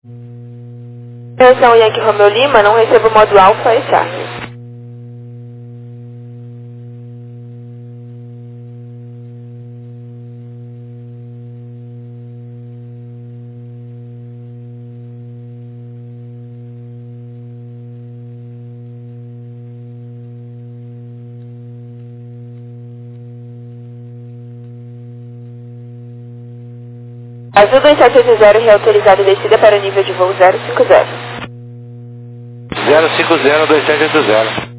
Atenção Yankee Romeo Lima, não recebo o modo Alfa e Charlie. Azul 2780 reautorizado descida para o nível de voo 050. 050 2780.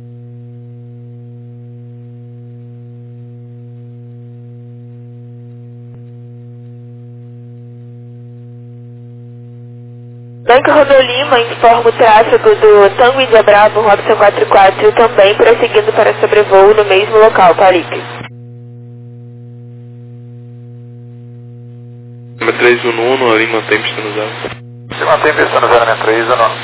Yankee Romeo Lima informa o tráfego do Tango India Bravo Robson 44 também prosseguindo para sobrevoo no mesmo local, Palique. 311, ali mantém pista no zero. Se mantém pista no 063,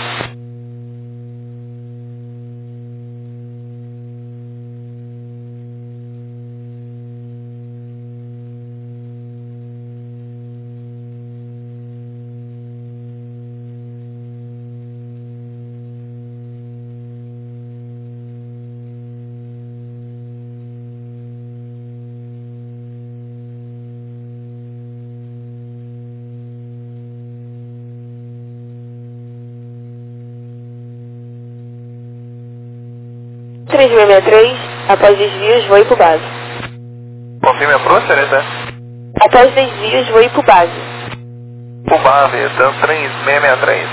não. 3663, após desvios, voe para base. confirme a pronta, né? Após desvios, voe para base. O base, então 3663.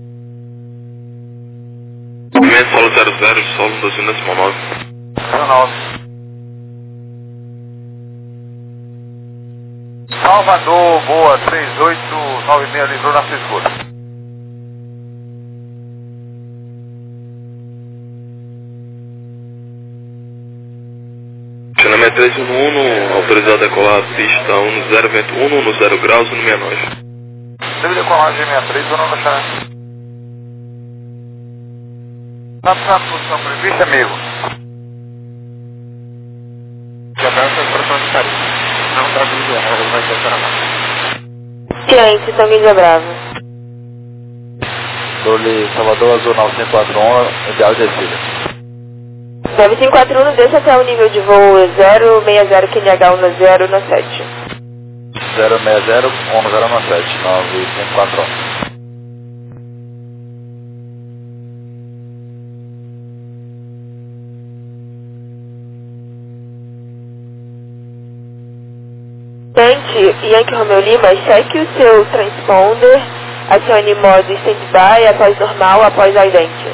Movimento solo 00, solo 12,9. 19. Salvador, boa, 3896, livrou na sua escuta. Chanamé 311, autorizado a decolar pista 10, vento 1, no 0 graus e no 69. Deve decolar G63, ou não deixar? Tá na posição prevista, amigo? Já vai essa expressão de carinho. Não tá tudo errado, vai ser para Ciente, Tango India Bravo. Dole Salvador Azul 9541, ideal de descida. 9541, desça até o nível de voo 060 QNH 1097. 060 1097 9541. Tente, Yankee Romeo Lima, cheque o seu transponder, acione modo stand-by, após normal, após idente.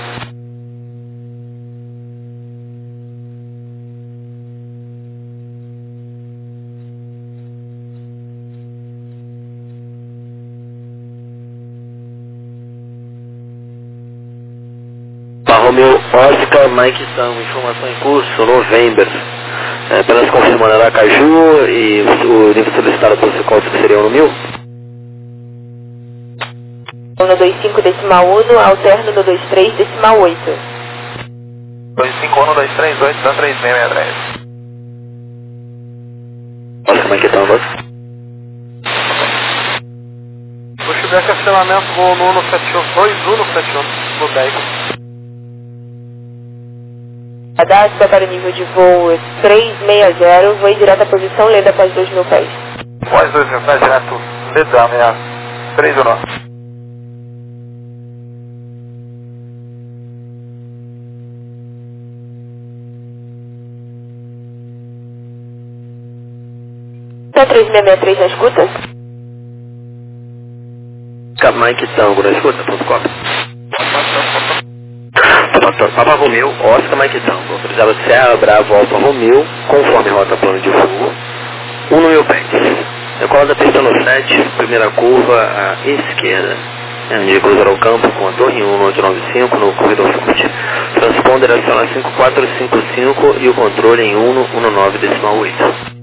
Romeo Oscar Mike Tango, informação em curso, November. Apenas confirmando Aracaju e o nível solicitado por qual seria no 1000? No 25 decimal 1, alterno no 23 decimal 8. 251 238 dá 3663. Oscar Mike Tango. Vou tiver cancelamento voo no 171, 2171, no 10. Cadastro para o nível de voo 360, voe direto à posição leda após 2.000 pés. Após 2.000 pés, direto, leda, meia, 3 ou 9. Tá 3663 na escuta? Mike Tango, na escuta, ponto com. Papa Romeo, Oscar Mike Tango, autorizado Serra Bravo Alfa Romeo, conforme rota plano de voo, 1 no 1000 pés. Decola da pista no 7, primeira curva à esquerda, onde cruzará o campo com a torre 1 no 895 no corredor forte. Transponder aciona 5455 e o controle em 119 decimal 8.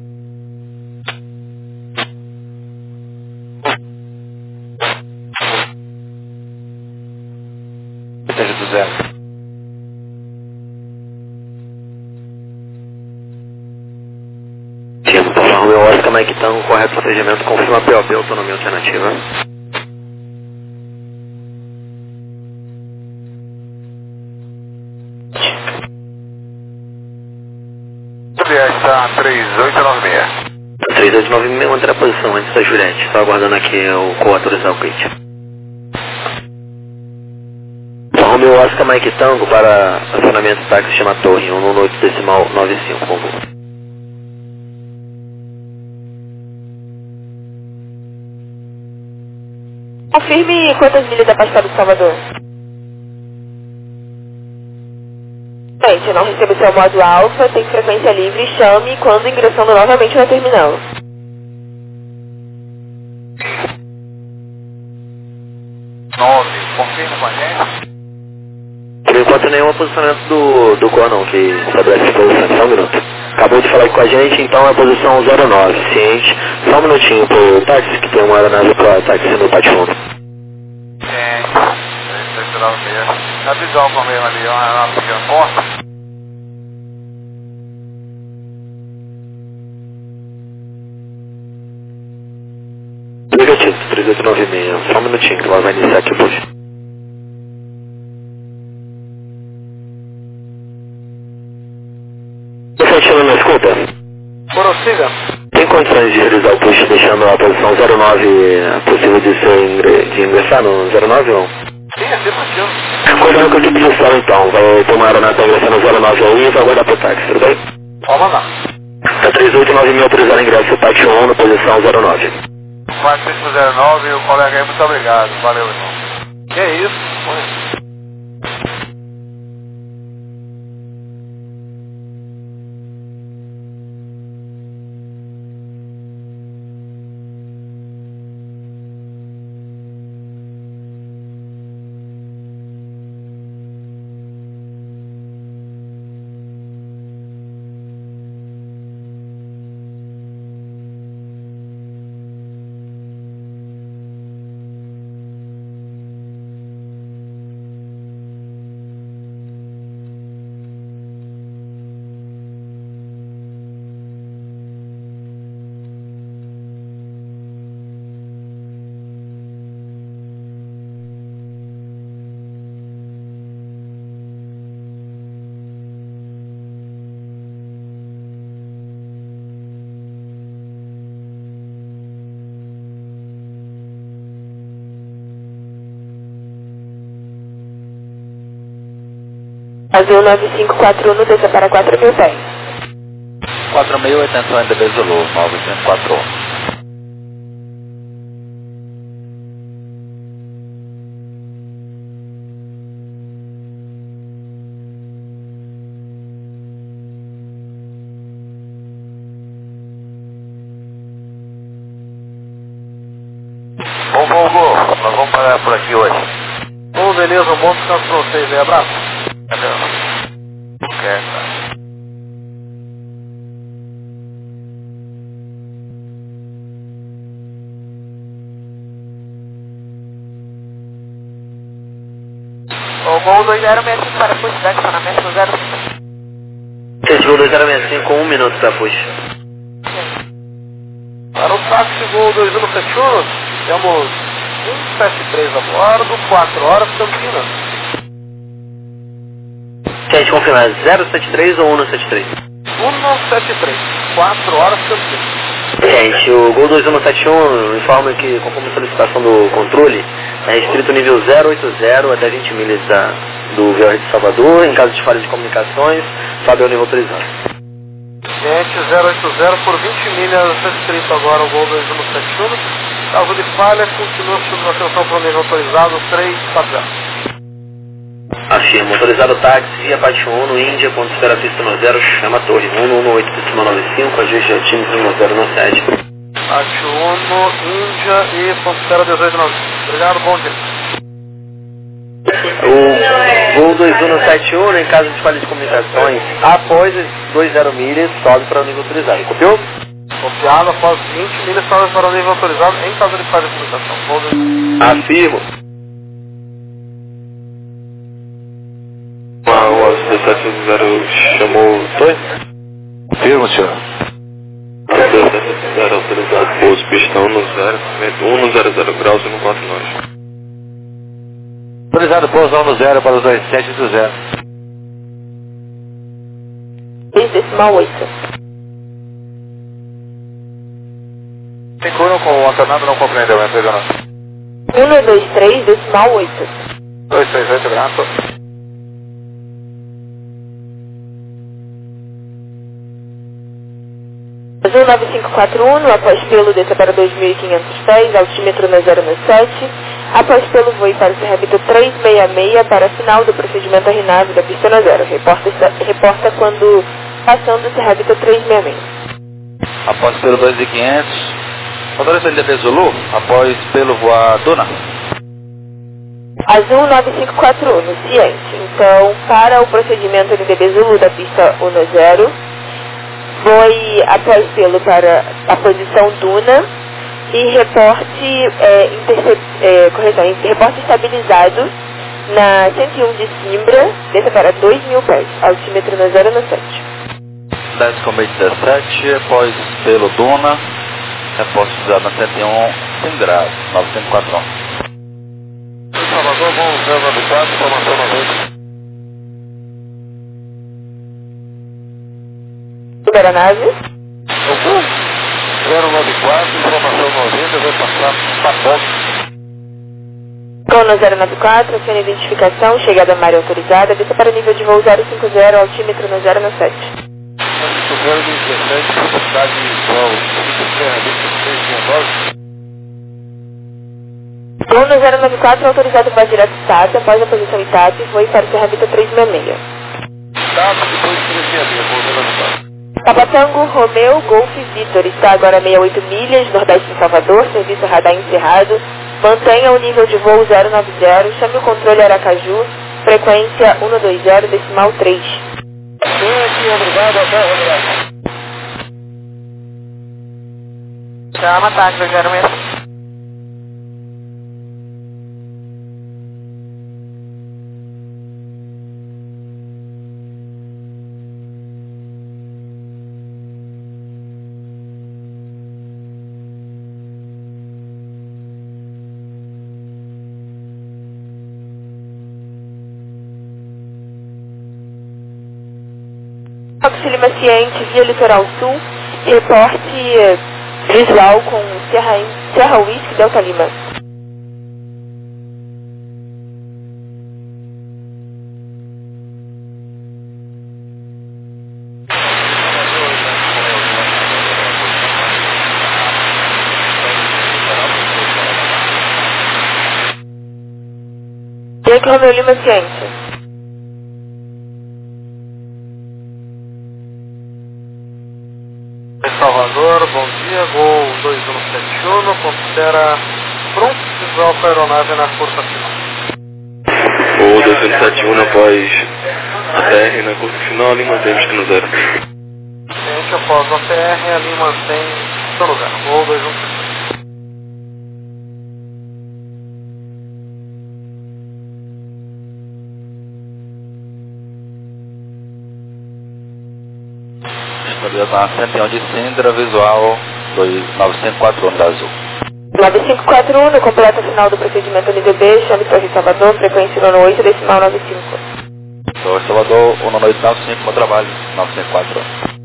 Do zero. Papa Romeo, Oscar Mike Tango, correto procedimento, confirma POP, autonomia alternativa. Delta 3896. 3896, manter a posição antes da Juliette. Estou aguardando aqui o co-autorizar o kit. Romeo Oscar Mike Tango para acionamento táxi chama Torre 118.95, por favor. Confirme quantas milhas da Baixada do Salvador. Gente, não recebo seu modo alfa, tem frequência livre, chame quando ingressando novamente na terminal. Confirma com a gente. Por enquanto nenhum posicionamento do Coronel que estabelece a posição, só um minuto. Acabou de falar aqui com a gente, então é a posição 09, ciente. Só um minutinho pro táxi, que tem uma aeronave para táxi no pátio 1. Ciente, 3896. Tá visual com a mesma ali, uma pequena porta. Negativo, 3896, só um minutinho que ela vai iniciar aqui hoje. Continua na escuta? Prossiga. Tem condições de realizar o push deixando a posição 09 possível de ingressar no 09 ou não? Sim, é possível. Acordando com a equipe de som então, vai tomar a aeronave para ingressar no 09 aí e vai aguardar pro táxi, tudo bem? Pode mandar. Tá 3896 autorizado ingresso pátio 1 na posição 09. 4509, o colega aí, muito obrigado. Valeu, irmão. Que isso? Foi. Azul 9541, desça para 4.000 pés. 4.000, atenção ainda Zulu, 9541. Bom, nós vamos parar por aqui hoje. Bom, beleza, um bom descanso pra vocês aí, abraço. Valeu. Quer, tá? O Gol 2065 para push, vai acionamento no 05. Gol 2065 com 1 minuto para push. Para o táxi Gol 2171, temos 173 a bordo, 4 horas, Campinas. Gente, confirmar, 073 ou 173? 173, 4 horas, Campinas. Gente, o Gol 2171 informa que, conforme a solicitação do controle, é restrito nível 080 até 20 milhas do VOR de Salvador. Em caso de falha de comunicações, sobe ao nível autorizado. Gente, 080 por 20 milhas, restrito agora o Gol 2171. Caso de falha, continua sob atenção para o nível autorizado 340. Afirma, autorizado táxi via Pátio 1 no Índia, quando espera a pista no 0, chama a torre 118.95, ajuste ao time 1097. Pátio 1, Índia e ponto espera 1890. Obrigado, bom dia. O Gol 2171, em caso de falha de comunicações, após as 20 milhas, sobe para o nível autorizado. Copiou? Copiado após 20 milhas, sobe para o nível autorizado em caso de falha de comunicação. Afirmo. O AZ780 chamou o Torre? Confirma, senhor. AZ780 autorizado pouso pistão no 1 graus e no 4 nós. Autorizado pouso no 0 para os 27 do 0. 6,8. Fernando não compreendeu, me entrega não. 123, decimal 8. 238, grato. Azul 9541, após pelo desça para 2.500 pés, altímetro na 097. Após pelo voe para o cerramiento 366 para final do procedimento RNAV da pista na 0. Reporta quando passando o cerramiento 366. Após pelo 2.500, motorista NDB Zulu, após pelo voar Duna. Azul 9541, no ciente. Então, para o procedimento NDB Zulu da pista 10, voe após pelo para a posição Duna e reporte, reporte estabilizado na 101 de Simbra, desça para 2.000 pés, altímetro na 097. 10 com 17, após pelo Duna, reporte utilizado na 101, Simbra, 941. Salvador, vamos 094, informação 90. Aeronave. 094, informação 90, vai passar pacote. Cono 094, aciona identificação, chegada à área autorizada, desça para nível de voo 050, altímetro no 097. Número 17, velocidade igual 5 Cono 094, autorizado para direto TAP, após a posição ITAP, voe para o cerramiento 366. TAP, depois 366, vou 094. Papatango, Romeu, Golf, Vitor, está agora a 68 milhas, nordeste de Salvador, serviço radar encerrado. Mantenha o nível de voo 090, chame o controle Aracaju, frequência 120, decimal 3. Obrigado, até obrigado. Chama, táxi 065. Lima Ciente, via Litoral Sul, reporte visual com Serra Whisky Delta Lima. Yankee Romeu Lima Ciente. Salvador, bom dia, Gol 2171, considera pronto visual para a aeronave na curta final. Gol 2171 após a TR na curta final, ali mantém destino 0. Gente, após a TR, ali mantém seu lugar, Gol 2171. Na 101 de Sindra, visual 941 da Azul. 9541, no completo final do procedimento NDB, chame Torre Salvador, frequência 198, decimal 95. Torre Salvador, 19895, meu trabalho, 941.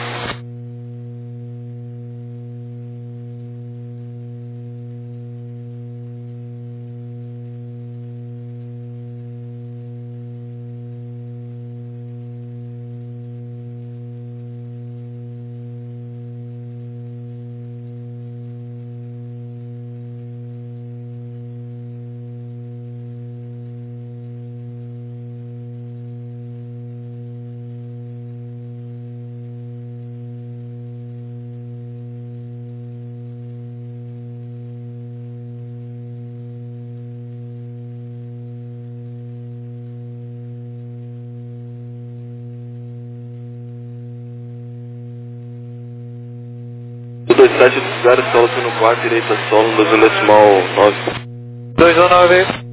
O 2780 solo no 4, direita solo, 2 decimal 9. 219.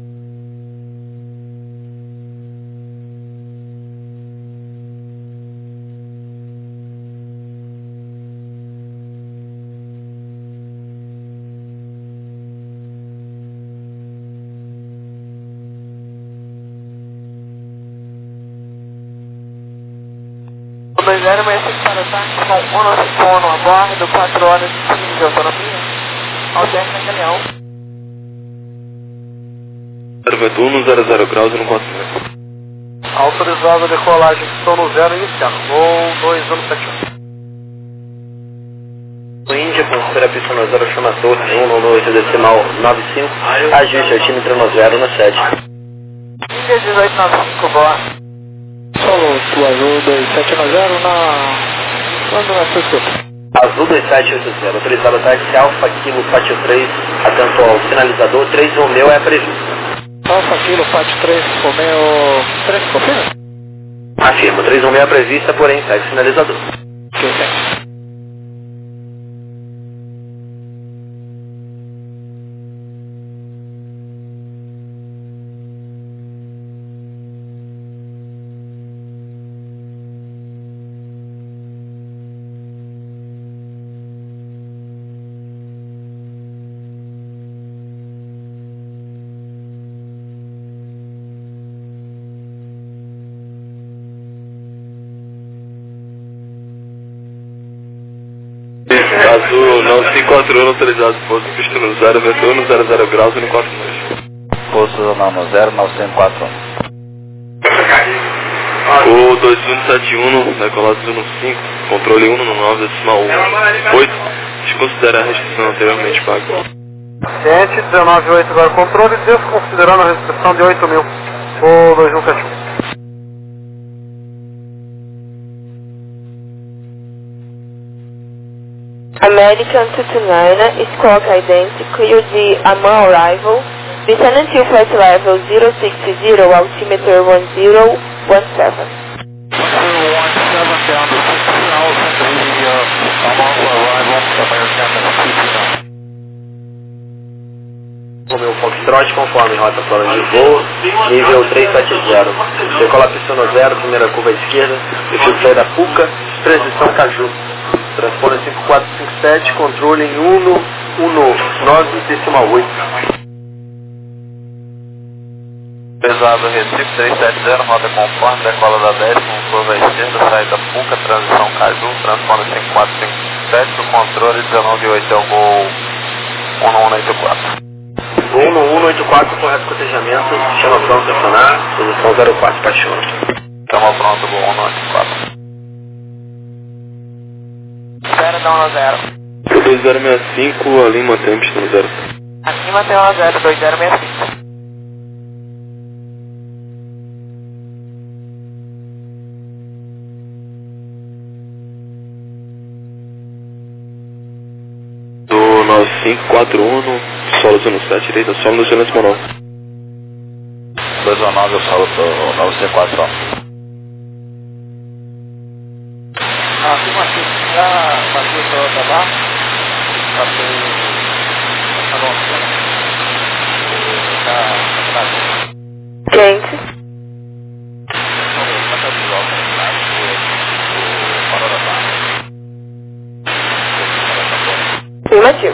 O 2066 para o táxi com 1 a bordo, 4 horas e 15 de autonomia. Audiência na caminhão. 0 graus e no 4 metros. Autorizado a decolagem, estou no 0 iniciando. Voo 2171. O Índia, considera a pista no 0, chama a torre 198,95. Ajuste altímetro no 0 no 7. Índia 1895, boa. Solo, tua Azul 2790 quando na sua escuta. Azul 2780, autorizado táxi Alfa Kilo Pátio 3, atento ao sinalizador, 3 Romeu é previsto. Alfa Kilo Pátio 3, Romeo 3, confirma? Afirmo, 3 Romeu é prevista, porém segue sinalizador. Ok, thanks. Azul 9541 autorizado, posto pista no 0, vento 0 graus e no 4 metros. Posto zonal no 0, 9541. O 2171, decolado no 5, controle 1 no 9,8, desconsidera a restrição anteriormente paga. Ciente 198 agora controle, desconsiderando a restrição de 8.000. Voo 2171. American 229, squawk ident, clear the Amman arrival, descend until flight level 060, altimeter 1017. 1017 down to 6,000, the Amman arrival, American 229. Romeu Foxtrot, conforme rota plano de voo, nível 370. Decola pista no 0, primeira curva à esquerda, prefiro sair da Puca, transição Caju. Transponder 5457, controle em 119,8. Pesado Recife 370, rota conforme, decola da 10, curva à esquerda, saída Puca, transição Caju, transponder 5457, o controle 198 é o voo 1184. Voo no 184, correto cotejamento, chama pronto a acionar, posição 04 Paixão. Chama pronto, voo 184. 0 dá 0. O 2065, ali mantém pista no 0. Acima tem 0, 2065. Do 9541, no solo zona 7, direita, solo no silêncio manual. 219, eu falo pro 9C4. Acima aqui, já bateu para outra barra, bateu essa nossa, Quente. Afirmativo.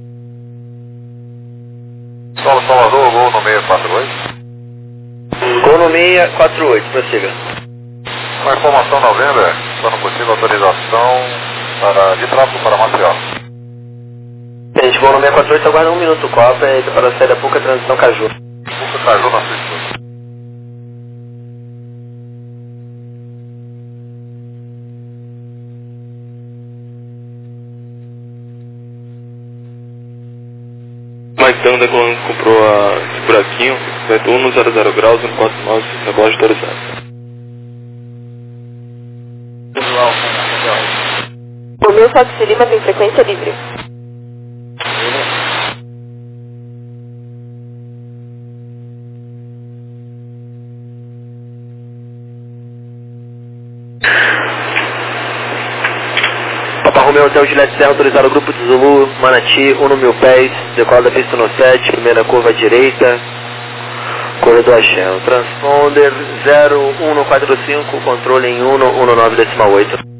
Solo Salvador, voo no 648. Gol no 648, prossiga. Uma informação na venda, está no possível autorização de tráfego para Maceió. Gente, gol no 648, aguarda 1 minuto, copa e para sair da Puca, transição Caju. Puca Caju na sua escuta. Maitão decolando comprou esse buraquinho, vento 1 no 00 graus e no 49, negócio autorizado. O meu Fox Lima tem frequência livre. Papa Romeu Hotel Gillette Serra, autorizado o grupo de Zulu, Manati, 1 no 1000 pés, decola da pista no 7, primeira curva à direita, corredor Axel. Transponder 0,145, controle em 1,19,8.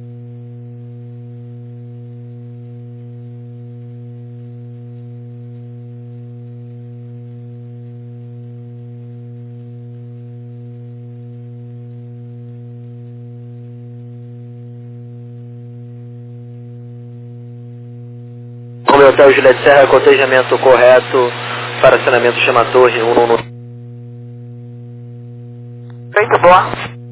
Hotel Juliette Serra, cotejamento correto para acionamento chama Torre 111. Feito, boa.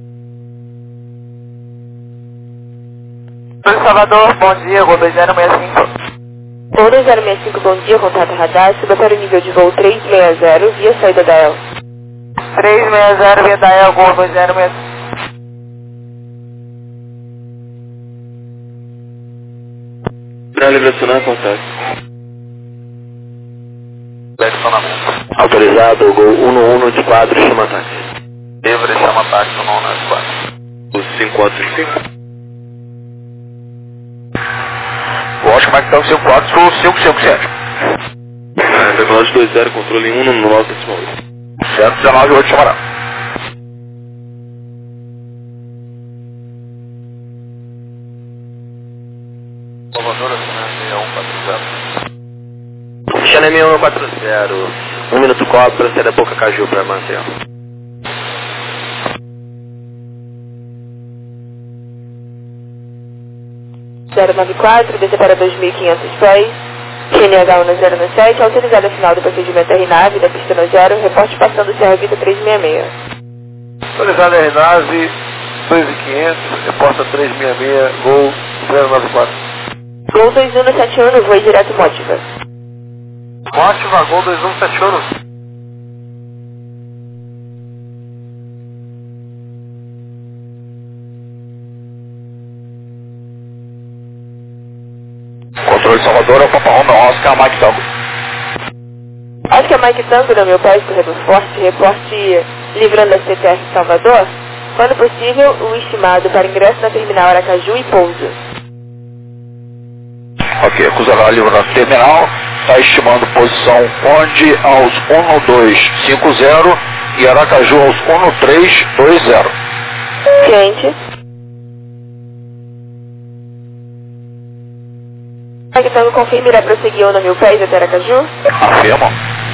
Oi, Salvador, bom dia, Gol 2065. Gol 2065, bom dia, contato radar, suba para o nível de voo 360, via saída da EL. 360, via da EL, Gol 2065. Para liberacionar, contato. Direcionamento. Autorizado, Gol 1184, chama táxi. Livre, chama táxi 1194. O 545. Oscar Mike Tango 54, sul 557. Decolagem 20, controle 1 no 9 decimal 8. 119, 8 chamará. Salvador, Xané 6140, 1 minuto cobre, proceda a Boca Caju para Maceió. Zero 94, desce para 2.500 pés, QNH 1097, autorizada a final do procedimento RNAV da pista no 0, reporte passando Serra Vita 366. Autorizado RNAV 2500, reporta 366, Gol 094. Gol 2171, voe direto Mótiva. Mótiva, Gol 2171. Controle Salvador, é o Papa Honda Oscar Mike Tango. Oscar Mike Tango, no meu país, corredor forte, reporte livrando a CTR Salvador, quando possível, o estimado para ingresso na terminal Aracaju e pouso. Ok, acusará livrando o terminal, está estimando posição onde aos 1250 e Aracaju aos 1320. Cliente. Mike Tango confirma irá prosseguir ou no meu país até Aracaju? Afirma.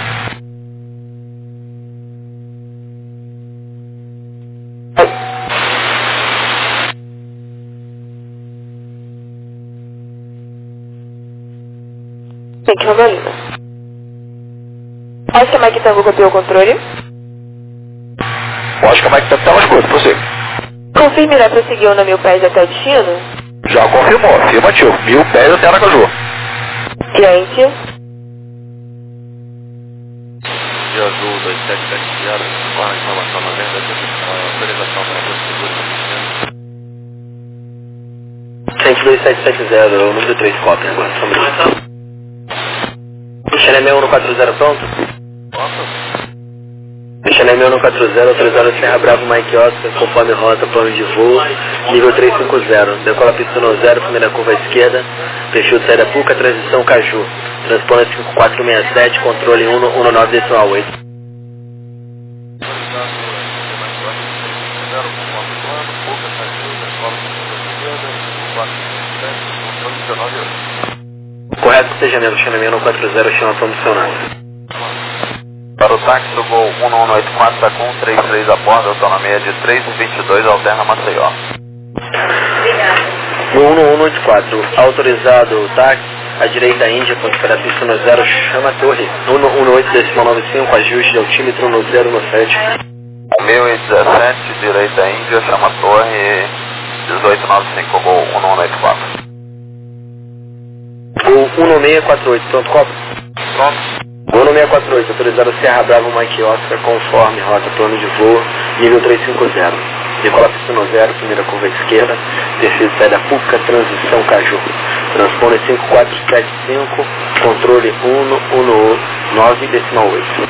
Thank you, Romelina. Oscar Mike Tango copiou o controle. Oscar Mike Tango está mais curto, você. Confirma irá prosseguir ou no meu país até o destino? Já confirmou, afirmativo. 1000 pés até Aracaju. Cliente. De azul 2770, com a informação 90, autorização para procedura. 12770, o número 3 cópia agora, só um minuto. Xané 6140, pronto? Xané 6140, autorizado Serra Bravo Mike Oscar, conforme rota, plano de voo, nível 350, decola pista no 0, primeira curva à esquerda, perfil de saída Puca, transição Caju, transponder 5467, controle 119.8. Correto, cotejamento, Xané 6140, chama promocionado. Para o táxi do Gol 1184, está com 33 a bordo, autonomia de 3,22, alterna Maceió. Gol 1184, autorizado o táxi, à direita Índia, ponto para a pista no 0, chama Torre, 118.95, ajuste de altímetro no 017. 1017, direita Índia, chama Torre, 1895, Gol 1184. Gol 1648, pronto, copo? Pronto. Gol 1648, autorizado Serra Bravo Mike Oscar, conforme rota, plano de voo, nível 350. Decola pista no 0, primeira curva à esquerda, perfil de saída Puca, transição Caju. Transponder 5475, controle 119.8.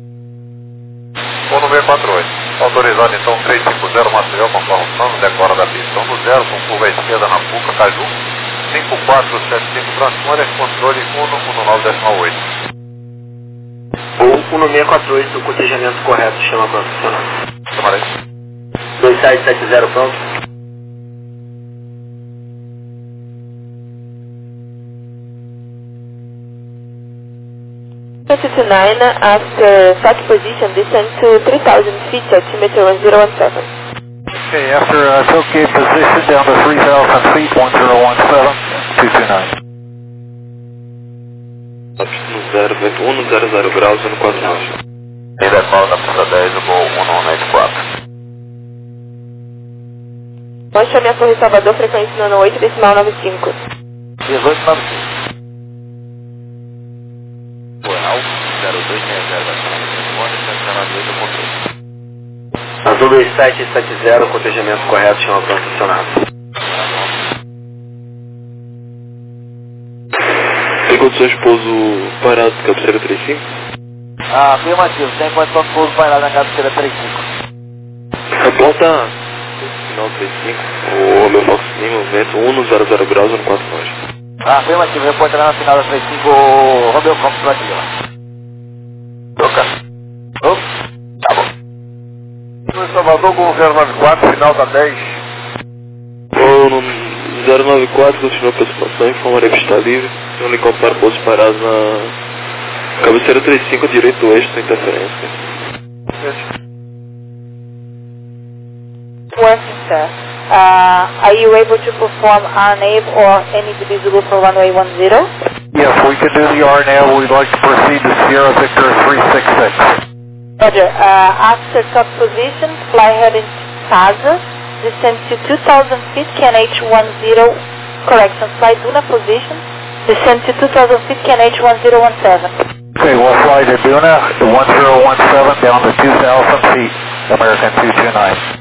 1648. Autorizado então 350 Maceió, conforme plano, decora da pista no 0, com curva à esquerda na Puca, Caju. 5475, transponder, controle 119.8. Ou 1648, o cotejamento correto, chama profissional. Chamarei. 2770, pronto? To 9 after start position, descend to 3,000 feet, altimeter 1017. Okay, after tailgate position down to 3,000 feet, 1017, 229. Altitude 0, vento 100 graus, 149. E decola da pista 10, o Gol 1184. Pode chamar a Torre Salvador, frequência 98, decimal 95. 1895. Rural 0260 da Câmara de Telefone, 198 ao controle. Azul 2770, cotejamento correto, chama plano estacionado. Tem condições de pouso parado de cabeceira 35? Afirmativo, tem condição de pouso pairado na cabeceira 35. Reporta final 35, o Romeu Fox Lima, vento 100 graus, 149. Afirmativo, reportará na final da 35, Romeu Fox Lima. Troca. Tá bom. No Salvador com 094, final da 10. O 094 continua a participação, informarei que está livre. Então ele compara pouso parado na cabeceira 35, direito oeste, sem interferência. Working, sir. Are you able to perform RNAV or any divisible for runway 10? Yes, we can do the RNAV. We'd like to proceed to Sierra Victor 366. Roger. After top position, fly heading Casa, descend to 2,000 feet, KNH10, correction, fly Duna position, descend to 2,000 feet, KNH1017. Okay, we'll fly to Duna, the 1017 down to 2,000 feet, American 229.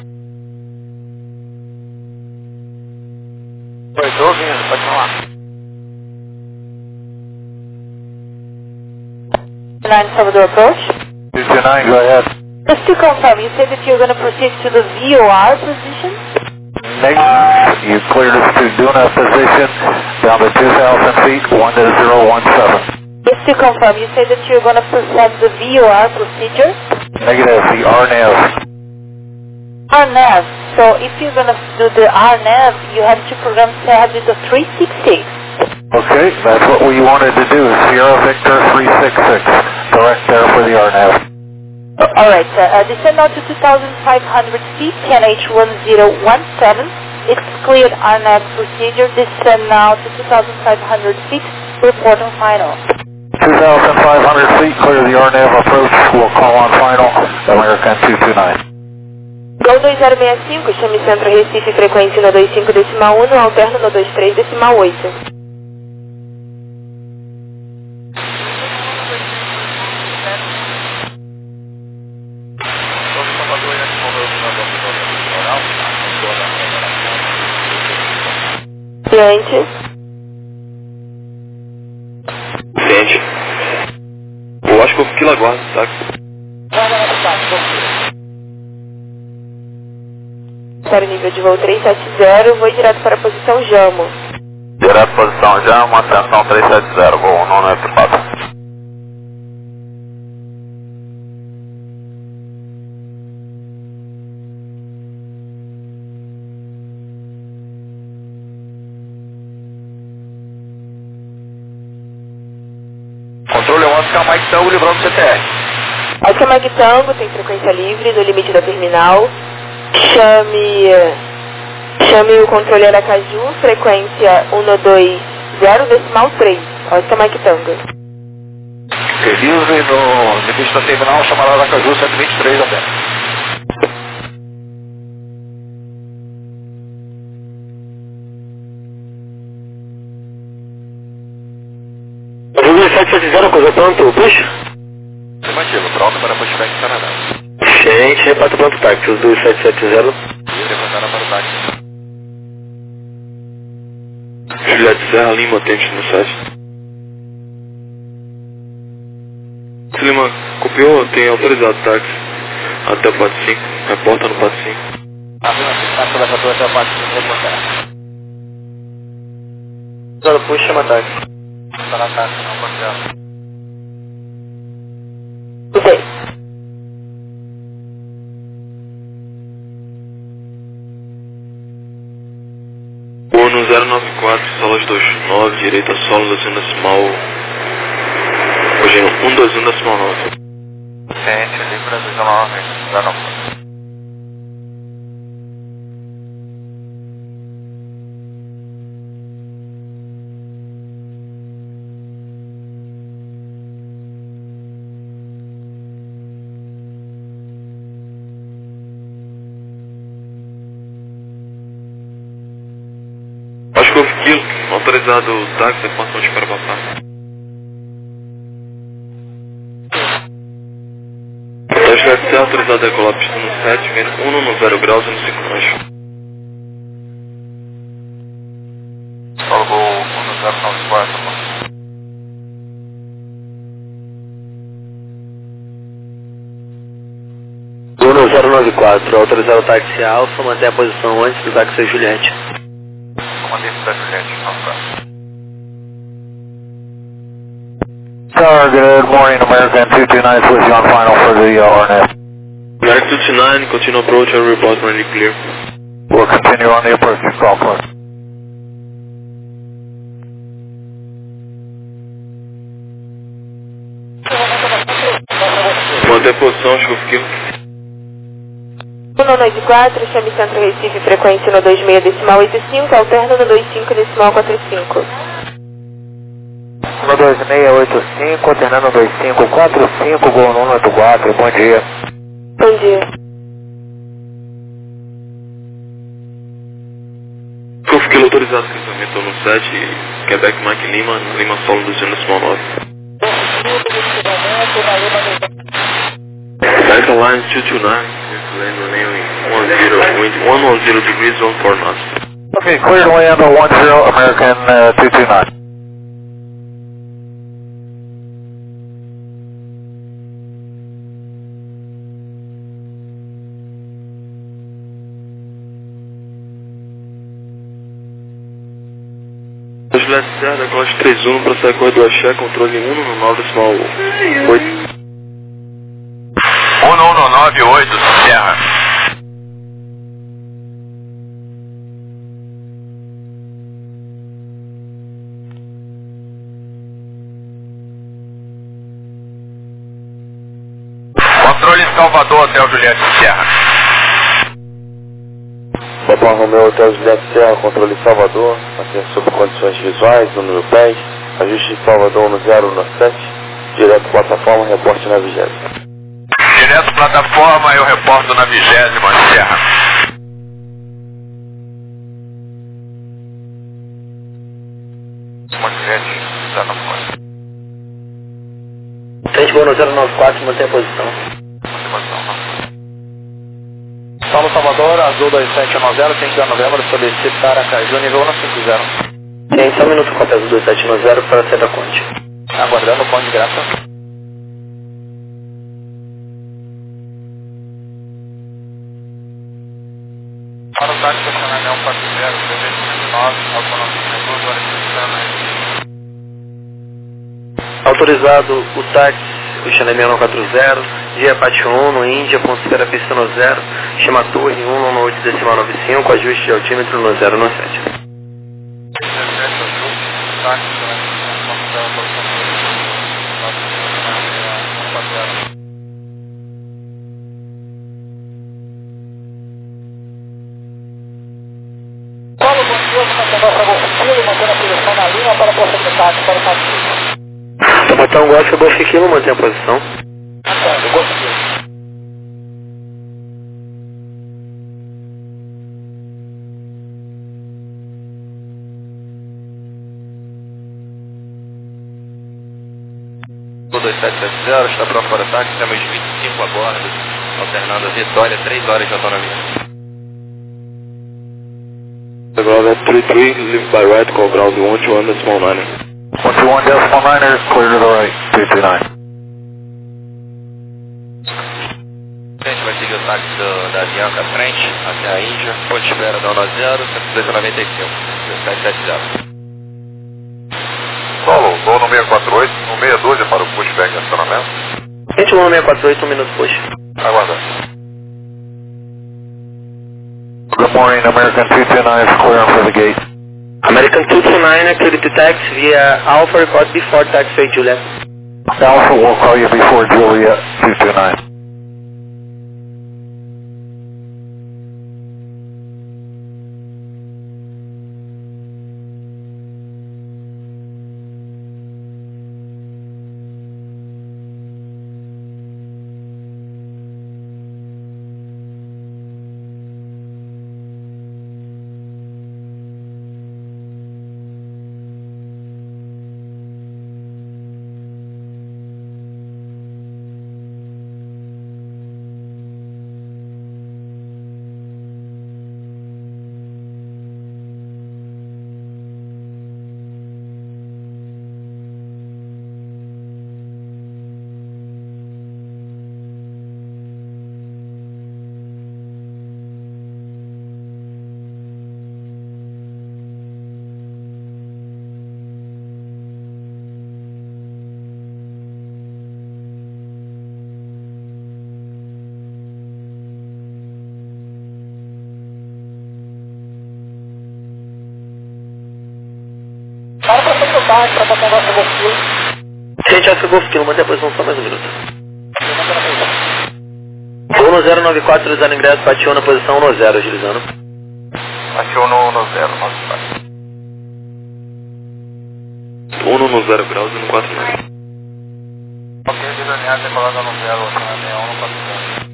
Tô ouvindo, pode falar. 9 Salvador approach. 229, go ahead. Just to confirm, you said that you're going to proceed to the VOR position? Negative. You cleared us to Duna position, down to 2,000 feet, 1017. Just to confirm, you said that you're going to perform the VOR procedure? Negative, the RNAV. RNAV. So if you're going to do the RNAV, you have to program SAB with the 366. Okay, that's what we wanted to do, Sierra Victor 366. Direct there for the RNAV. Alright, descend now to 2,500 feet, KNH1017. It's cleared RNAV procedure. Descend now to 2,500 feet, report on final. 2,500 feet, clear the RNAV approach. We'll call on final, American 229. Gol 2065, chame Centro Recife, frequência no 25 decimal 1, alterno no 23 decimal 8. Ciente. Ciente. Eu acho que eu fiquei lá guarda, tá? Para o nível de voo 370, vou direto para a posição Jamo. Direto posição Jamo, atenção 370, Gol 1184. Controle Oscar Mike Tango, livrando CTR. Oscar Mike Tango tem frequência livre no limite da terminal. Chame o controle Aracaju, frequência 120 decimal 3. Oscar Mike Tango. Livre no limite da terminal, chamada Aracaju 123 até. Azul 2770, coisa pronto, puxa. Afirmativo, pronto para pushback Canadá. Gente, reparte pronto táxi, os 2770. Levantaram para o táxi. Juliette Serra Lima, atende no 7. Lima, copiou, tem autorizado táxi até o PAT 5, reporta no PAT 5. Afirmativo, táxi da 14 até o PAT 5, reportar. Zona puxa, chama táxi. Está na táxi, não pode ser. Ok. Ono 094, solas 29, direita solo 21 decimal. Hoje 121 decimal 9. Ciente, livre 19, 19. Golf Kilo, autorizado o táxi, informação de Parapapá. Táxi FCA, autorizado a decolar a pista no 7, vento 1 no 0 graus e no 5 nós. Paulo Gol 1094. 1094, autorizar o táxi Alfa, manter a posição antes do táxi Juliette. Comandante da Juliette, Sir, good morning, American 229 with you on final for the RNF. American 229, continue approach and report when you clear. We'll continue on the approach call, please. Manter a posição, Golf Kilo. 194, chame Centro Recife, frequência no 26 decimal 85, alterno no 25 decimal 45. 12685, alternando 2545, Gol 184, bom dia. Bom dia. Golf Kilo, autorizado cruzamento no 7, Quebec Mike Lima, Lima Solo 209. Delta Line 229, land remaining 110 degrees, 14 knots. Okay, clear to land on 10, American 229. Juliette Serra, Coste 31, processo corredor Axé, controle 1 no 9 decimal 8. 1198, Serra. Controle Salvador, Hotel Juliette Serra. Papa Romeo, Hotel Juliette Serra, controle Salvador, manter sob condições visuais, número 10, ajuste Salvador no 017, direto plataforma, reporte na 20ª. Direto plataforma, eu reporto na 20ª, Serra. Uma Juliette, está na porta. Frente Gol 094, manter a posição. Paulo Salvador, Azul 2790, 5 de novembro, solicitar Aracaju, nível 150. Tem só um minuto com a Azul 2790 para sair da Conde. Aguardando o ponto de graça. Para o táxi estacionamento 140, BB 9, autonomia 2 horas de Autorizado o táxi, o Xanemel 140, dia Pátio 1 no Índia, considera pista no 0, chama torre 198 decimal 95, ajuste de altímetro no 017. 17 ajuste, táxi Paulo, bom dia, comandante da Golf Kilo, mantendo a posição na linha para a posta de táxi para o Pátio. Botão Golf, Golf Kilo, mantém a posição. Golf Kilo. O 2770 está pronto para o táxi, temos 25 a bordo, alternando Vitória, 3 horas de autonomia. Ground 33, leave by right, call ground 121 decimal 9. 121 decimal 9, clear to the right, 229. A gente vai seguir o táxi da Bianca à frente, até a Índia, ponto de espera da 190, 295, 1770. Solo, vou no 648, no 612 para o pushback de acionamento. Gente, 648, 1 minuto push. Aguardando. Good morning, American 229 is clearing for the gate. American 229, clear to taxi via Alpha, report before taxiway Juliet. Alpha will call you before Juliet 229. contato, Sapatão Oscar Golf Kilo. Gente, Oscar Golf Kilo, mantém a posição só mais um minuto. Vou no 094, utilizando ingresso, Pationa, posição no 0, agilizando. Pationa no 0, 94. Uno no 0 graus e no 49. Ok, desalinhado, decolada no 0, Oceana 61 no 400.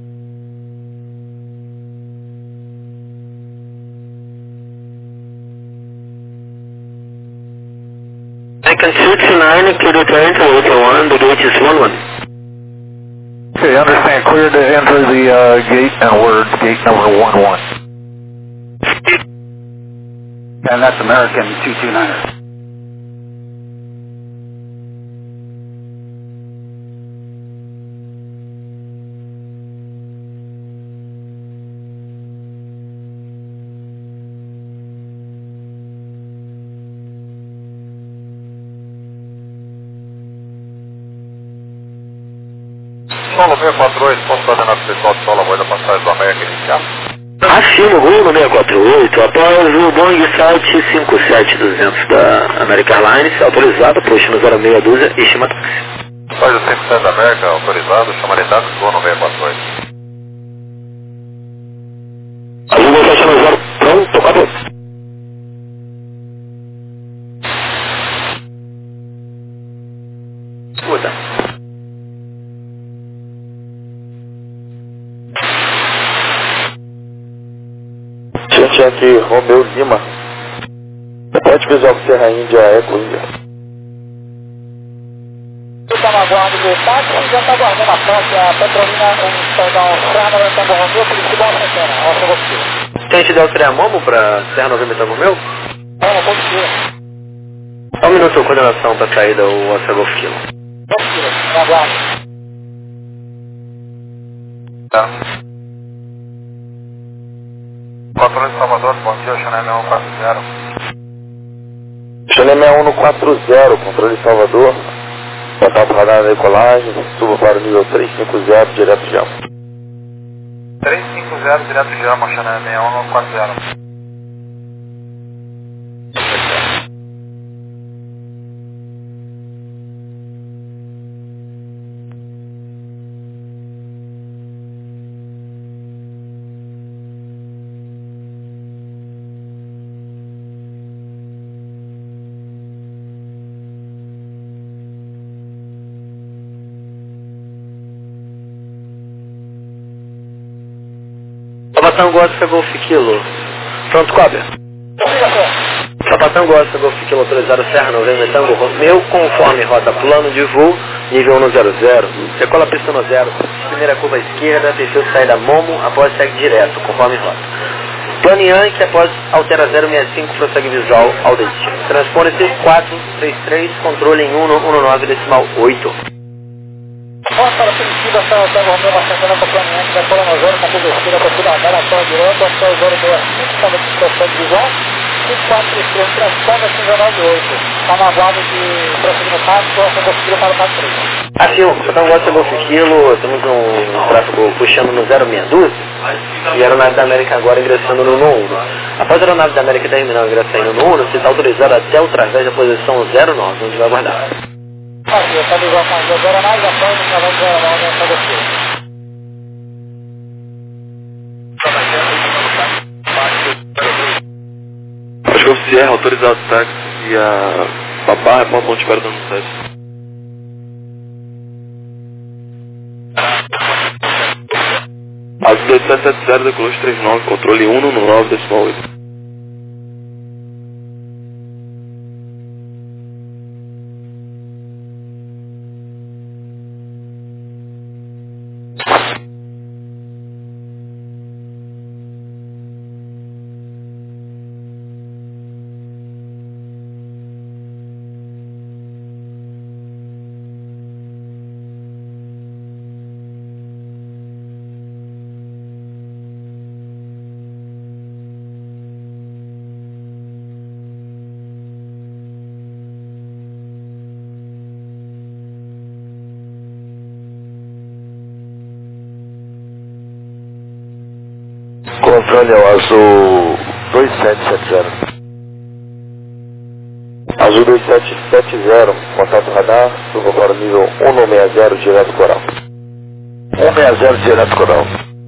Icon 69, clear to enter, Hotel 1, the gate is 11. Okay, understand, clear to enter the gate and words, gate number 11. And that's American 229er. Solo 648, ponto coordenado pessoal de solo, voz da passagem do América inicial. Afirmo, Gol no 648, após o Boeing 757-200 da American Airlines, autorizado, puxa no 0612 e chama táxi. Faz o 100% da América, autorizado, chama de táxi, Gol no 648. Azul Gol 790, pronto, acabou. Escuta. Gente, aqui, Romeu Lima. Repete visual com Serra Índia, Eco Índia. Está na guarda do táxi, já está guardando a própria Petrolina, perdão, Serra 90 Tango Romeu, Curitiba, Santana, Oscar Golf Kilo. Tem que dar o Triamomo para Serra 90 Tango Romeu? Não, Golf Kilo. Só um minuto, coordenação para saída, o Oscar Golf Kilo. Golf Kilo, na guarda. Tá. Controle de Salvador, bom dia, Chanel 6140. Chanel 61 no 40, controle de Salvador. Botar para radar na decolagem, suba para o nível 350, direto de Jama. 350, direto de Jama, Chanel 61 no 40. Sapatão Oscar Golf Kilo. Pronto, cobra. Sapatão Oscar Golf Kilo, autorizado Serra 90 Tango Romeu, conforme rota plano de voo, nível 100. Decola a pista no 0. Primeira curva à esquerda, perfil saída Momo, após segue direto, conforme rota. Plano Yankee, após altera 065, prossegue visual ao destino. Transpone-se 433, controle em 119,8. Vamos para Curitiba, Serra Tango Romeu, Santana, com planeante, da Cola no 0, com curva esquerda, procura andar, ação direto, até o 065, estava de prossegue visual. 5433, transforma-se em 198. Está na guarda de prosseguir no táxi, Oscar Golf Kilo para o táxi 3. Aqui, o Sapatão Oscar Golf Kilo, temos um tráfego puxando no 062 e a aeronave da América agora ingressando no 1. Após a aeronave da América terminar ingressando no 1, você está autorizado até o través da posição 09, onde vai aguardar. Aqui, está de volta com as aeronaves, ação de través do 09, Oscar Golf Kilo. Acho que o Sierra, autorizado táxi e a Babá é ponto Monte Verde no 7. Azul 2770, decolou 39, controle 119,8. Controle ao azul 2770. Azul 2770, contato radar, suba para o nível 160 direto coral. 160 direto coral.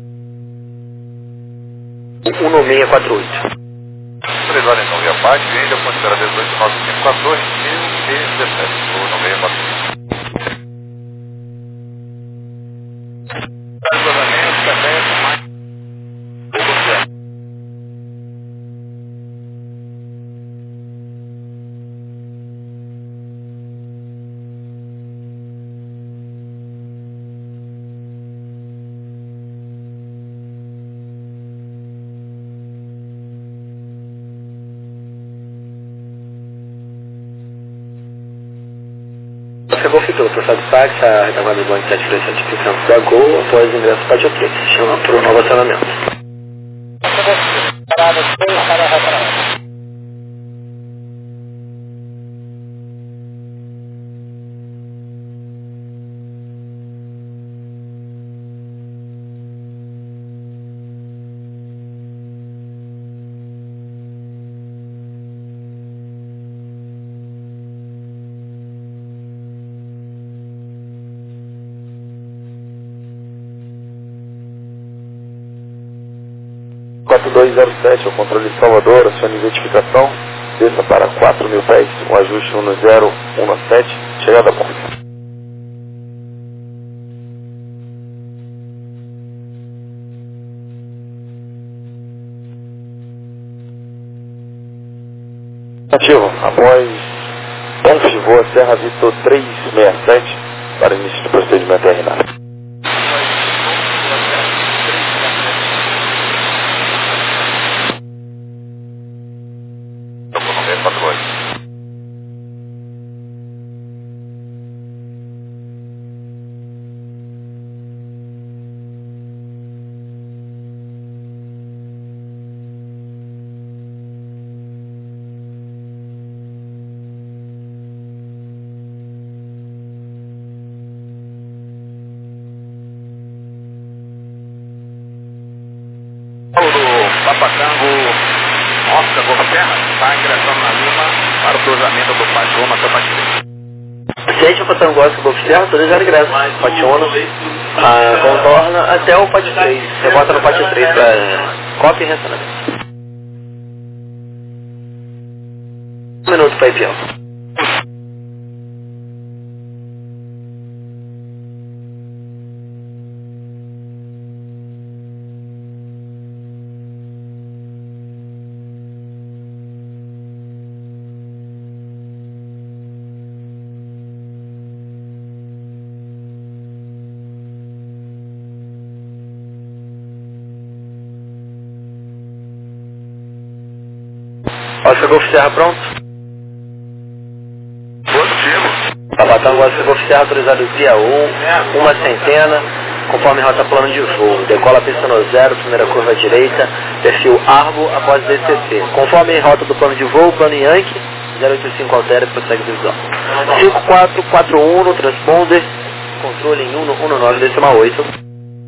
1648. 3 horas então, via parte, ainda considera 189514 e 17, 1648. Golf Tour, satisfax, a retaguarda do 737 da Gol após o ingresso para o 3, chama para o novo acionamento. Parada 6, para a reta. Quatro 4207, o controle de Salvador, acione identificação, desça para 4.000 pés, o ajuste 1017, chegada a ponto. Ativo, após Bonf, voa Serra Vitor 367 para início do procedimento RNAV. Papacango, Oscar Golf Serra, está ingressando na Lima para o cruzamento do Pationa até o Pationa. 7 Papacango, Oscar Golf Serra, todos já ingressam. Pationa, contorna até o Pátio 3. Você bota no Pátio 3 para cópia e restacionamento. 1 minuto para IPL. Oscar Golf Serra pronto? Positivo. Papacango, Oscar Golf Serra autorizado via 1, uma centena, conforme rota plano de voo. Decola pista no 0, primeira curva direita, perfil Arbo após DCC. Conforme rota do plano de voo, plano Yankee, 085 altera e prossegue visão. 5441 no transponder, controle em 119,8.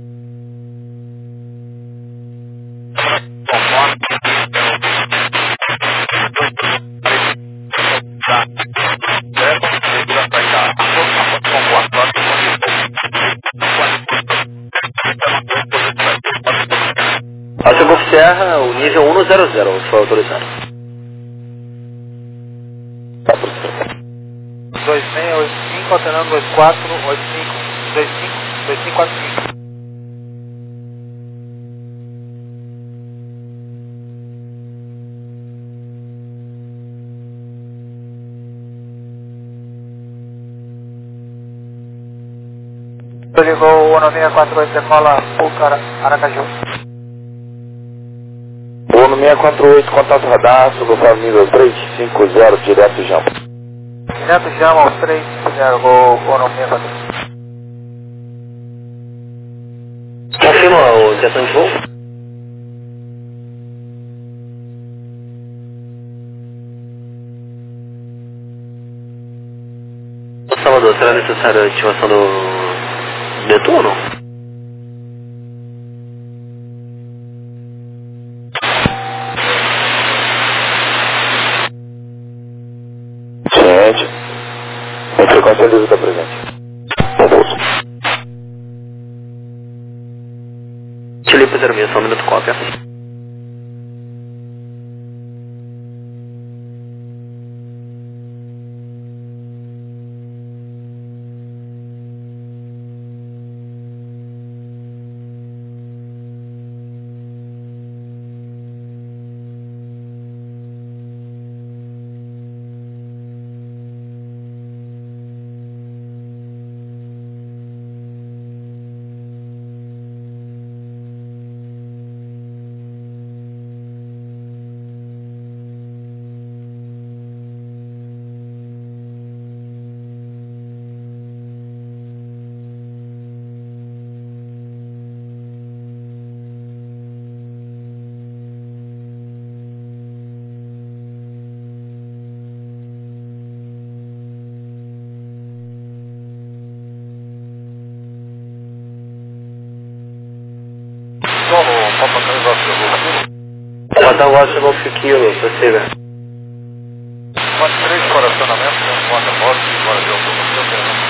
Oscar Golf Serra, o nível 100, foi autorizado. 2685, alternando 2485, 2545. Ligou 1648, decola Pucara, Aracaju. 1648, contato radar, suba para o nível 350, direto Jama. Direto Jama aos 350, vou 1648. Confirma o direção de voo? Salvador, será necessária a ativação do Netuno? Sequência livre está presente. Felipe 06, só um minuto, cópia. Hotel Oscar Golf Kilo, possível. Pode 3 coracionamentos, Honda Moto, fora de automoção,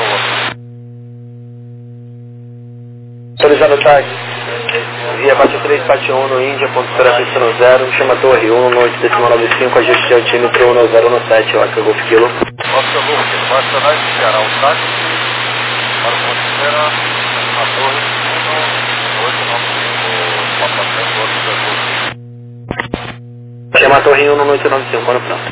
Autorizado táxi. Via bate 3, parte 1 no Índia, ponto para pista no 0, chama torre 1, no 8,95, ajuste de altímetro 1017, Oscar Golf Kilo. Oscar Golf Kilo, vai acionar e esperar o táxi para o ponto de espera, a torre 1, 895, apartamento, Oscar Golf Kilo. Chama a torre 1 no 895, quando pronto.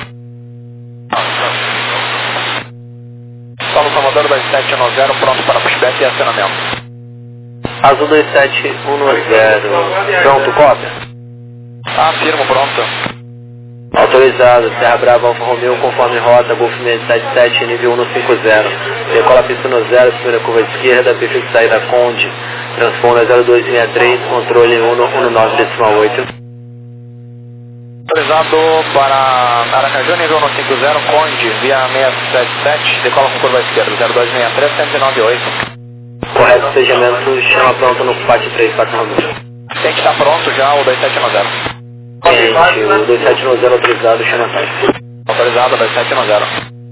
Paulo Salvador 2710, pronto para pushback e acionamento. Azul 2710, pronto, cópia. Afirmo, pronto. Autorizado, Serra Brava Alfa Romeo, conforme rota, Golf 677, nível 150. Decola pista no 0, primeira curva de esquerda, perfil de saída Conde. Transponder 0263, controle 119,8. Autorizado para Aracaju, nível 150, Conde, via 677, decola com curva esquerda, 0263, 1098. Correto, estejamento, chama pronto no PAT 3, Pato Romeu. Tem que estar pronto já o 2710. Gente, o 2710 autorizado, chama táxi. Autorizado, 2710.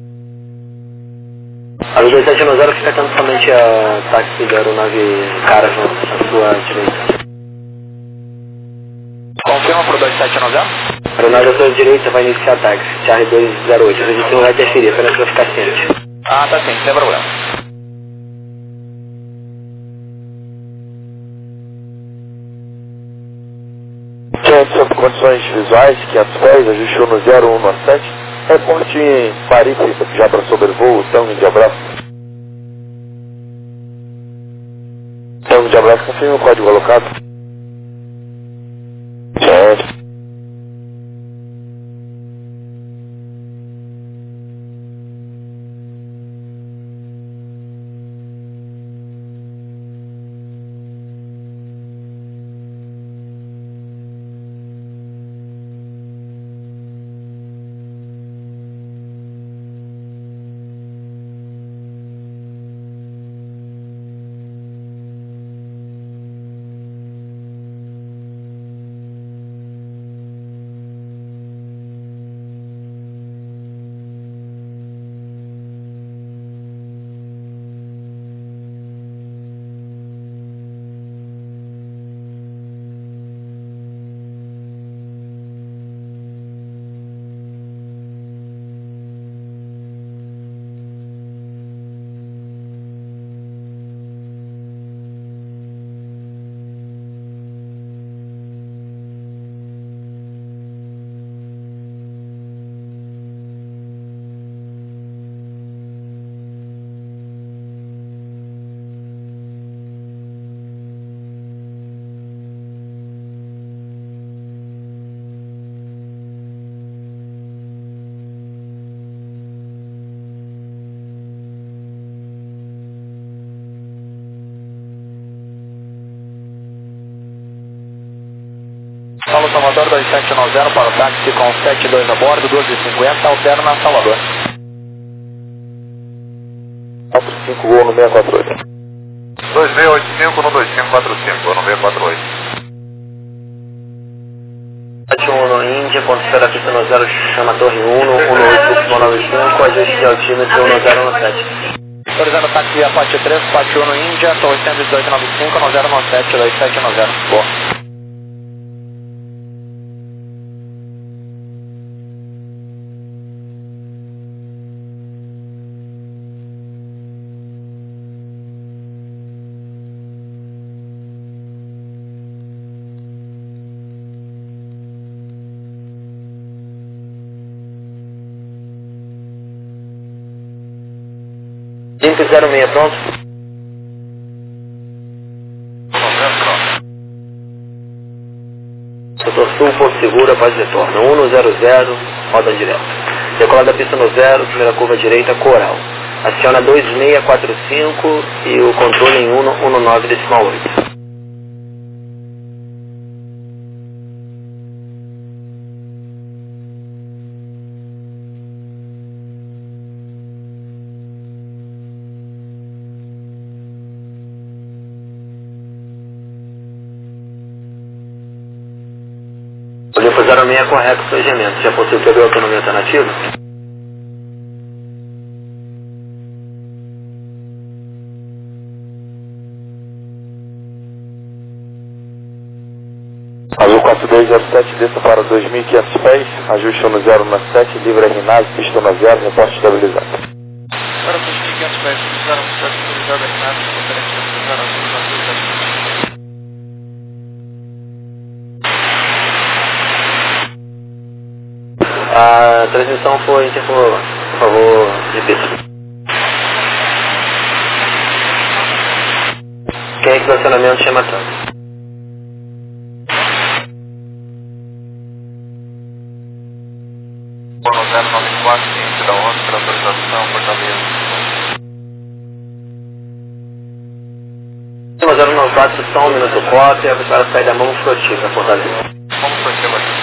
A 2710 fica atento somente a táxi da aeronave Caravan, à sua direita. Confirma para o 2710? A aeronave à sua direita vai iniciar táxi, Charlie 208. A gente não vai interferir, apenas para ficar ciente. Ah, tá sim, sem problema. Sobre condições visuais, 500 pés, ajustou no 0197. Reporte em Paripe, já para sobrevoo, Tango de Abraço. Tango de Abraço, confirma o código alocado. Certo. Paulo Salvador 2790 para o táxi com 72 a bordo, 12h50, alterna Salvador. 45 Gol no 648. 2685 no 2545, no 648. 71 no Índia, ponto espera pista no 0, chama torre 1, 185, ajuste de altímetro 1017. Autorizando o táxi via Pate 3, Pate 1 no Índia, Torre 11895, 9097, 2790. Boa. Link 06 pronto? Setor Sul, Porto Seguro, após retorno. 100, roda direto. Decolar da pista no 0, primeira curva direita, Coral. Aciona 2645 e o controle em 119,8. O Limpo 06 correto o segmento. Já possui PB autonomia alternativa? Azul 4207, desça para 2.500 pés, ajuste no 017, livre RNAV, pista no 0, reporte estabilizado. Para 2.500 pés, 017, estabilizado RNAV, referência estabilizada, Azul 4207. A transmissão foi intercolor. Por favor, repita. Quem é que o acionamento chama tanto? Bono 094, ciência da outra, autorização, Fortaleza. 094, som, minuto 4, e para sair da mão frutiva, Fortaleza. Vamos frutiva aqui.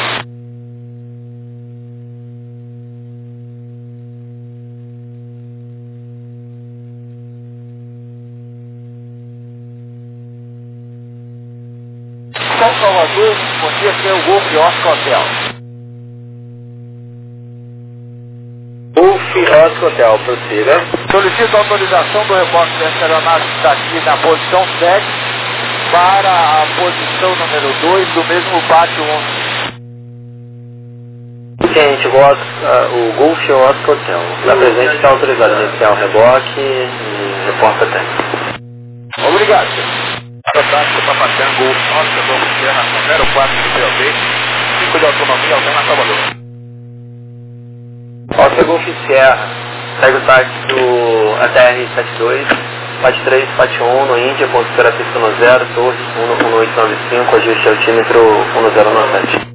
São Salvador, bom dia, aqui é o Golf Oscar Hotel. Golf Oscar Hotel, prossiga. Solicito a autorização do reporte dessa aeronave que está aqui na posição 7 para a posição número 2 do mesmo Pate 11. Gente, o Golf Oscar Hotel. Na presente está autorizado a iniciar o reboque e reporta técnico. Obrigado, senhor. Fantástico, Papacango, Oscar Golf Sierra, 04 de PLD, 5 de autonomia, Alberna Salvador. Oscar Golf Sierra, segue o táxi do ATR-72, Pate 3, Pate 1 no Índia, ponto de pista no 0, torre 11895, ajuste altímetro 1097.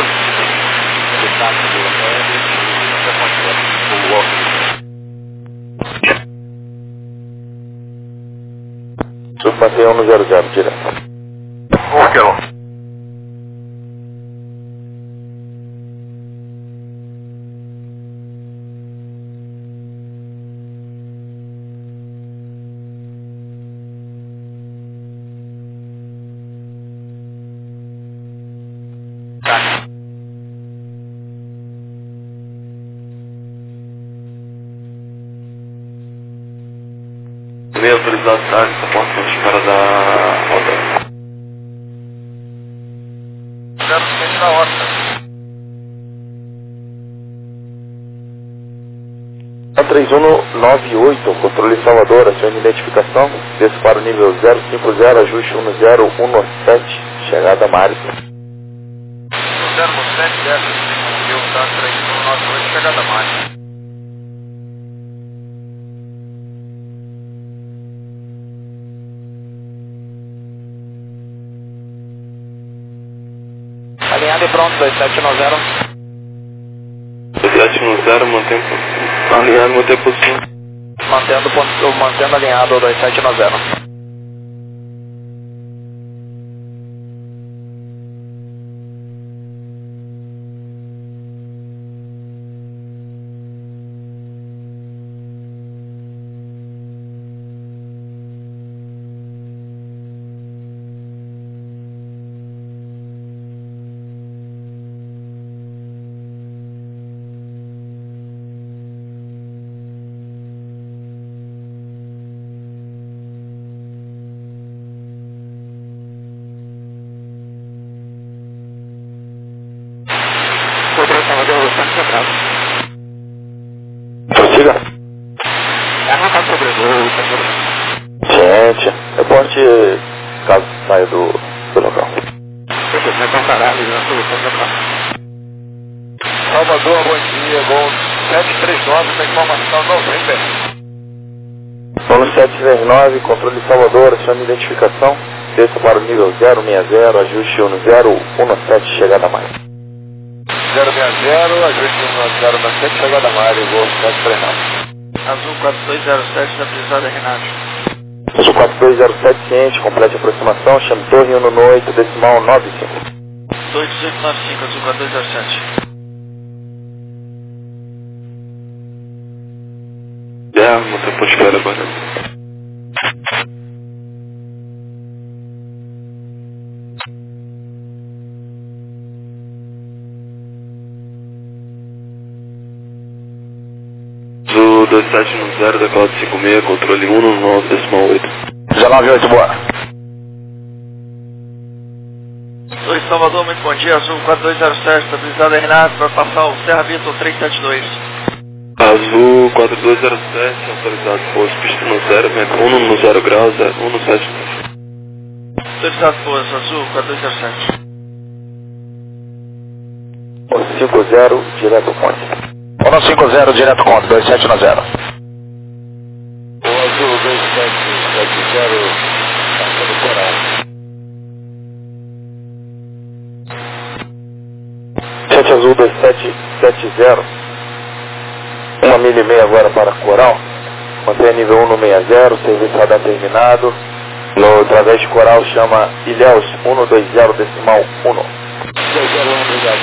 Submantenha 100, direto. Ok, Meio autorizado táxi, porta para da rota. 07 da Oscar. 3198, controle Salvador, acione identificação, desça para o nível 050, ajuste 10117, chegada marítima. 07, desce, eu tá 3198, chegada máxima. Alinhado e pronto, 2790. 2710, mantém alinhado, mantém posição. Mantendo alinhado o 2790. Renato. Prossiga. Renato sobrevoo, Gente, reporte caso saia do local. vai comparar ali na solução da praça. Salvador, bom dia, gol 739, tem informação 90. Voo 739, controle Salvador, chama de identificação, desça para o nível 060, ajuste 1017, chegada a mais. 060, ajuste 1017, chegada a mais, gol 739. Azul 4207 da Brisada Renato. Azul 4207 ciente, complete a aproximação, chame torre 1 no 8, decimal 95. 2895, Azul 4207. Não tem ponto de espera agora. Azul 2710 da Cloud 56, controle 1 no 9, decimal 8. 198, boa. Oi, Salvador, muito bom dia. Azul 4207 da Brisada Renato para passar o Serra Vitor 372. Azul 4207, autorizado posto, pista no 0, vento 1 no 0 graus, 1 no 7. Autorizado posto, Azul 4207. 50, direto ponte. 150, direto conta, 2790. O Azul 2770, passando coral. 7 Azul 2770. 1 milha e meia agora para Coral. Mantenha nível 1 no 60, serviço radar terminado. No através de Coral chama Ilhéus 120 decimal 1. 201, obrigado.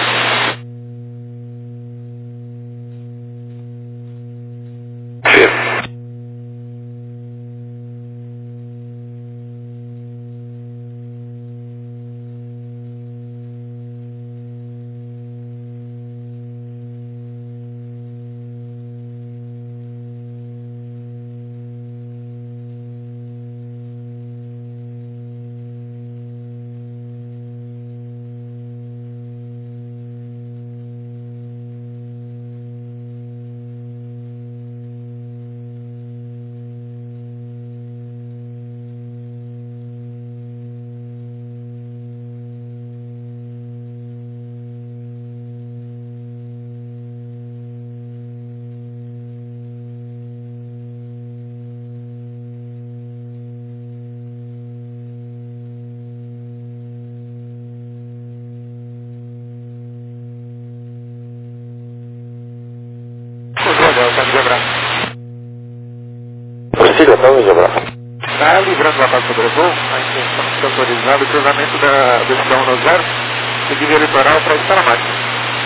Prossiga, tá, Luiz Abraço. Está livrando a parte sobrevoo, a intenção de autorizar o cruzamento da decisão 10, seguida eleitoral para estar a máquina.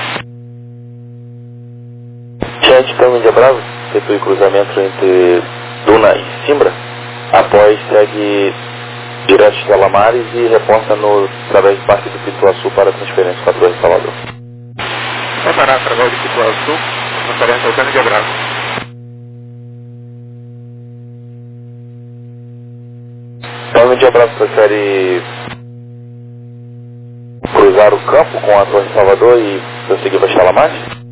Gente, então, de Abraço, efetue o cruzamento entre Duna e Simbra. Após, segue direto de Calamares e reporta através do Parque do Pituaçu para transferência para a Torre Salvador. Vai parar através do Pituaçu, transferência ao Cano de Abraço. Então, de Abraço, prefere cruzar o campo com a Torre Salvador e prosseguir para Calamares?